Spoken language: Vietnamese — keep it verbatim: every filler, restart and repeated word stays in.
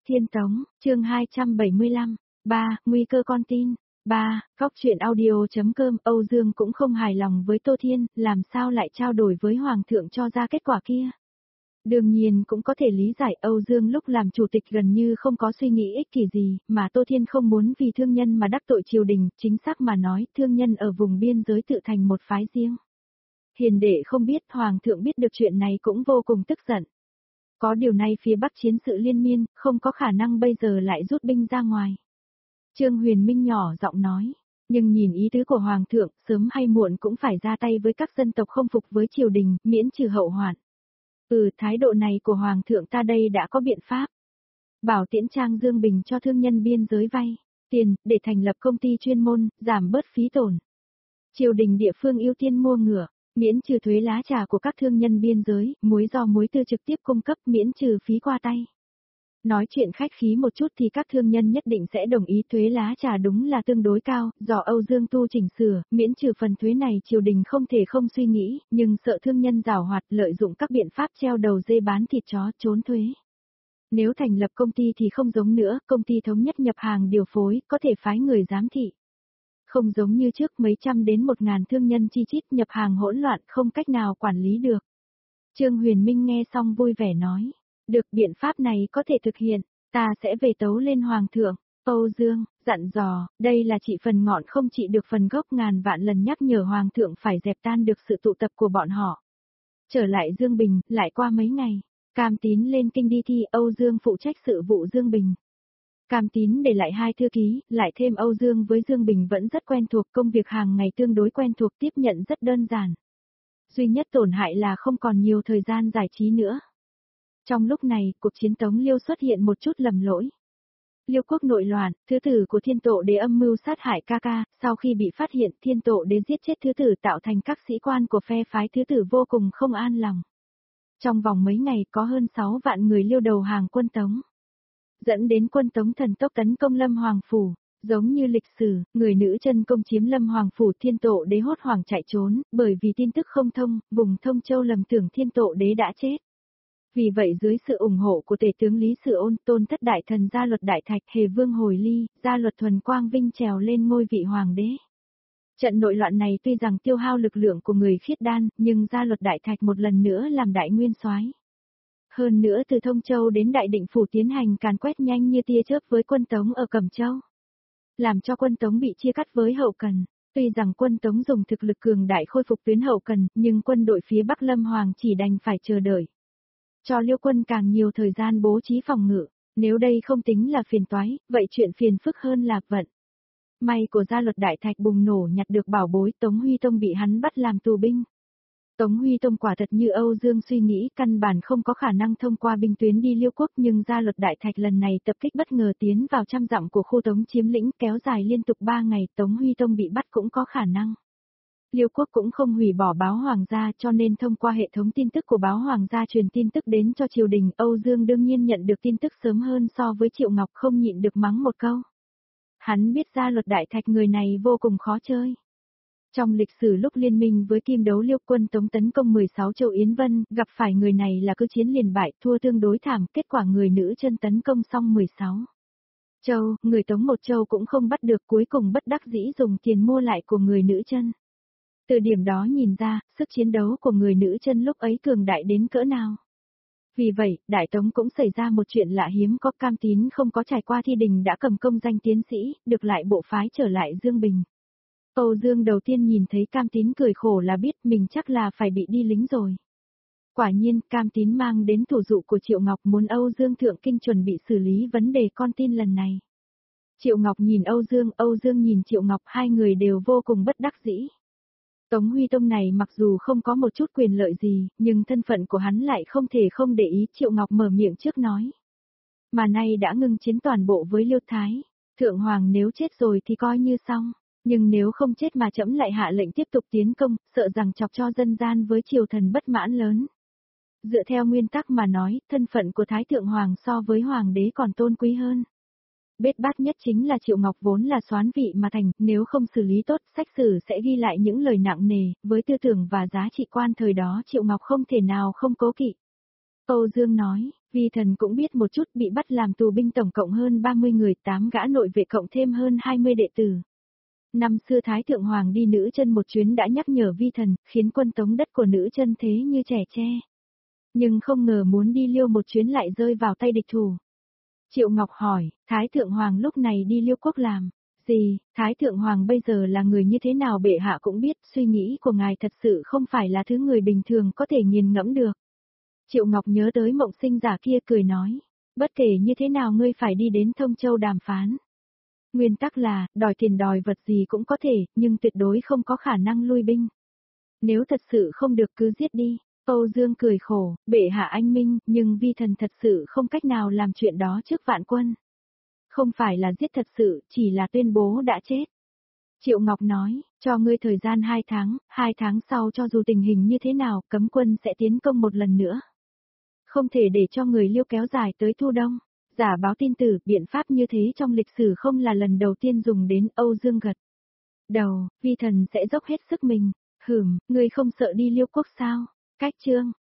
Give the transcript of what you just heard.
Thiên Tống, chương hai trăm bảy mươi lăm, ba, nguy cơ con tin. ba, Góc truyện audio.com. Âu Dương cũng không hài lòng với Tô Thiên, làm sao lại trao đổi với Hoàng thượng cho ra kết quả kia. Đương nhiên cũng có thể lý giải Âu Dương lúc làm chủ tịch gần như không có suy nghĩ ích kỷ gì, mà Tô Thiên không muốn vì thương nhân mà đắc tội triều đình, chính xác mà nói, thương nhân ở vùng biên giới tự thành một phái riêng. Hiền đệ không biết, Hoàng thượng biết được chuyện này cũng vô cùng tức giận. Có điều này phía Bắc chiến sự liên miên, không có khả năng bây giờ lại rút binh ra ngoài. Trương Huyền Minh nhỏ giọng nói, nhưng nhìn ý tứ của Hoàng thượng, sớm hay muộn cũng phải ra tay với các dân tộc không phục với triều đình, miễn trừ hậu hoạn. Ừ, thái độ này của Hoàng thượng ta đây đã có biện pháp. Bảo Tiễn Trang Dương Bình cho thương nhân biên giới vay tiền, để thành lập công ty chuyên môn, giảm bớt phí tổn. Triều đình địa phương ưu tiên mua ngựa, miễn trừ thuế lá trà của các thương nhân biên giới, muối do muối tư trực tiếp cung cấp miễn trừ phí qua tay. Nói chuyện khách khí một chút thì các thương nhân nhất định sẽ đồng ý, thuế lá trà đúng là tương đối cao, do Âu Dương tu chỉnh sửa, miễn trừ phần thuế này triều đình không thể không suy nghĩ, nhưng sợ thương nhân giảo hoạt lợi dụng các biện pháp treo đầu dê bán thịt chó trốn thuế. Nếu thành lập công ty thì không giống nữa, công ty thống nhất nhập hàng điều phối, có thể phái người giám thị. Không giống như trước mấy trăm đến một ngàn thương nhân chi chít nhập hàng hỗn loạn không cách nào quản lý được. Trương Huyền Minh nghe xong vui vẻ nói, được, biện pháp này có thể thực hiện, ta sẽ về tấu lên Hoàng thượng. Âu Dương, dặn dò, đây là trị phần ngọn không trị được phần gốc, ngàn vạn lần nhắc nhở Hoàng thượng phải dẹp tan được sự tụ tập của bọn họ. Trở lại Dương Bình, lại qua mấy ngày, Cam Tín lên kinh đi thi, Âu Dương phụ trách sự vụ Dương Bình. Cam Tín để lại hai thư ký, lại thêm Âu Dương với Dương Bình vẫn rất quen thuộc, công việc hàng ngày tương đối quen thuộc, tiếp nhận rất đơn giản. Duy nhất tổn hại là không còn nhiều thời gian giải trí nữa. Trong lúc này, cuộc chiến Tống Liêu xuất hiện một chút lầm lỗi. Liêu quốc nội loạn, thứ tử của Thiên Tổ Đế âm mưu sát hại ca ca, sau khi bị phát hiện, Thiên Tổ Đế giết chết thứ tử tạo thành các sĩ quan của phe phái thứ tử vô cùng không an lòng. Trong vòng mấy ngày có hơn sáu vạn người Liêu đầu hàng quân Tống. Dẫn đến quân Tống thần tốc tấn công Lâm Hoàng Phủ, giống như lịch sử, người nữ chân công chiếm Lâm Hoàng Phủ, Thiên Tổ Đế hốt hoảng chạy trốn, bởi vì tin tức không thông, vùng Thông Châu lầm tưởng Thiên Tổ Đế đã chết. Vì vậy dưới sự ủng hộ của tể tướng Lý Sự Ôn, Tôn Thất Đại Thần Gia Luật Đại Thạch, Hề Vương Hồi Ly, Gia Luật Thuần Quang Vinh trèo lên ngôi vị hoàng đế. Trận nội loạn này tuy rằng tiêu hao lực lượng của người khiết đan, nhưng Gia Luật Đại Thạch một lần nữa làm đại nguyên soái. Hơn nữa từ Thông Châu đến Đại Định Phủ tiến hành càn quét nhanh như tia chớp với quân Tống ở Cẩm Châu. Làm cho quân Tống bị chia cắt với hậu cần. Tuy rằng quân Tống dùng thực lực cường đại khôi phục tuyến hậu cần, nhưng quân đội phía Bắc Lâm Hoàng chỉ đành phải chờ đợi. Cho Liêu quân càng nhiều thời gian bố trí phòng ngự, nếu đây không tính là phiền toái, vậy chuyện phiền phức hơn là vận. May của Gia Luật Đại Thạch bùng nổ nhặt được bảo bối, Tống Huy Tông bị hắn bắt làm tù binh. Tống Huy Tông quả thật như Âu Dương suy nghĩ, căn bản không có khả năng thông qua binh tuyến đi Liêu quốc, nhưng Gia Luật Đại Thạch lần này tập kích bất ngờ tiến vào trăm dặm của khu Tống chiếm lĩnh, kéo dài liên tục ba ngày, Tống Huy Tông bị bắt cũng có khả năng. Liêu quốc cũng không hủy bỏ báo hoàng gia, cho nên thông qua hệ thống tin tức của báo hoàng gia truyền tin tức đến cho triều đình. Âu Dương đương nhiên nhận được tin tức sớm hơn so với Triệu Ngọc, không nhịn được mắng một câu. Hắn biết Gia Luật Đại Thạch người này vô cùng khó chơi. Trong lịch sử lúc liên minh với Kim Đấu Liêu, quân Tống tấn công mười sáu châu Yến Vân, gặp phải người này là cứ chiến liền bại, thua tương đối thảm, kết quả người nữ chân tấn công xong mười sáu châu, người Tống một châu cũng không bắt được, cuối cùng bất đắc dĩ dùng tiền mua lại của người nữ chân. Từ điểm đó nhìn ra, sức chiến đấu của người nữ chân lúc ấy cường đại đến cỡ nào. Vì vậy, Đại Tống cũng xảy ra một chuyện lạ hiếm có, Cam Tín không có trải qua thi đình đã cầm công danh tiến sĩ, được lại bộ phái trở lại Dương Bình. Âu Dương đầu tiên nhìn thấy Cam Tín cười khổ là biết mình chắc là phải bị đi lính rồi. Quả nhiên, Cam Tín mang đến thủ dụ của Triệu Ngọc, muốn Âu Dương thượng kinh chuẩn bị xử lý vấn đề con tin lần này. Triệu Ngọc nhìn Âu Dương, Âu Dương nhìn Triệu Ngọc, hai người đều vô cùng bất đắc dĩ. Tống Huy Tông này mặc dù không có một chút quyền lợi gì, nhưng thân phận của hắn lại không thể không để ý. Triệu Ngọc mở miệng trước nói. Mà nay đã ngưng chiến toàn bộ với Liêu Thái. Thượng Hoàng nếu chết rồi thì coi như xong. Nhưng nếu không chết mà trẫm lại hạ lệnh tiếp tục tiến công, sợ rằng chọc cho dân gian với triều thần bất mãn lớn. Dựa theo nguyên tắc mà nói, thân phận của Thái Thượng Hoàng so với Hoàng đế còn tôn quý hơn. Bết bát nhất chính là Triệu Ngọc vốn là soán vị mà thành, nếu không xử lý tốt, sách sử sẽ ghi lại những lời nặng nề, với tư tưởng và giá trị quan thời đó Triệu Ngọc không thể nào không cố kỵ. Âu Dương nói, Vi Thần cũng biết một chút, bị bắt làm tù binh tổng cộng hơn ba mươi người, tám gã nội vệ cộng thêm hơn hai mươi đệ tử. Năm xưa Thái Thượng Hoàng đi nữ chân một chuyến đã nhắc nhở Vi Thần, khiến quân tống đất của nữ chân thế như trẻ tre. Nhưng không ngờ muốn đi Liêu một chuyến lại rơi vào tay địch thủ. Triệu Ngọc hỏi, Thái Thượng Hoàng lúc này đi Liêu quốc làm gì? Thái Thượng Hoàng bây giờ là người như thế nào bệ hạ cũng biết, suy nghĩ của ngài thật sự không phải là thứ người bình thường có thể nghiền ngẫm được. Triệu Ngọc nhớ tới Mộng Sinh giả kia cười nói, bất kể như thế nào ngươi phải đi đến Thông Châu đàm phán. Nguyên tắc là, đòi tiền đòi vật gì cũng có thể, nhưng tuyệt đối không có khả năng lui binh. Nếu thật sự không được cứ giết đi. Âu Dương cười khổ, bệ hạ anh minh, nhưng Vi Thần thật sự không cách nào làm chuyện đó trước vạn quân. Không phải là giết thật sự, chỉ là tuyên bố đã chết. Triệu Ngọc nói, cho ngươi thời gian hai tháng, hai tháng sau cho dù tình hình như thế nào, cấm quân sẽ tiến công một lần nữa. Không thể để cho người Liêu kéo dài tới thu đông. Giả báo tin tử, biện pháp như thế trong lịch sử không là lần đầu tiên dùng đến. Âu Dương gật đầu, Vi Thần sẽ dốc hết sức mình. Hửm, ngươi không sợ đi Liêu quốc sao? Cách chương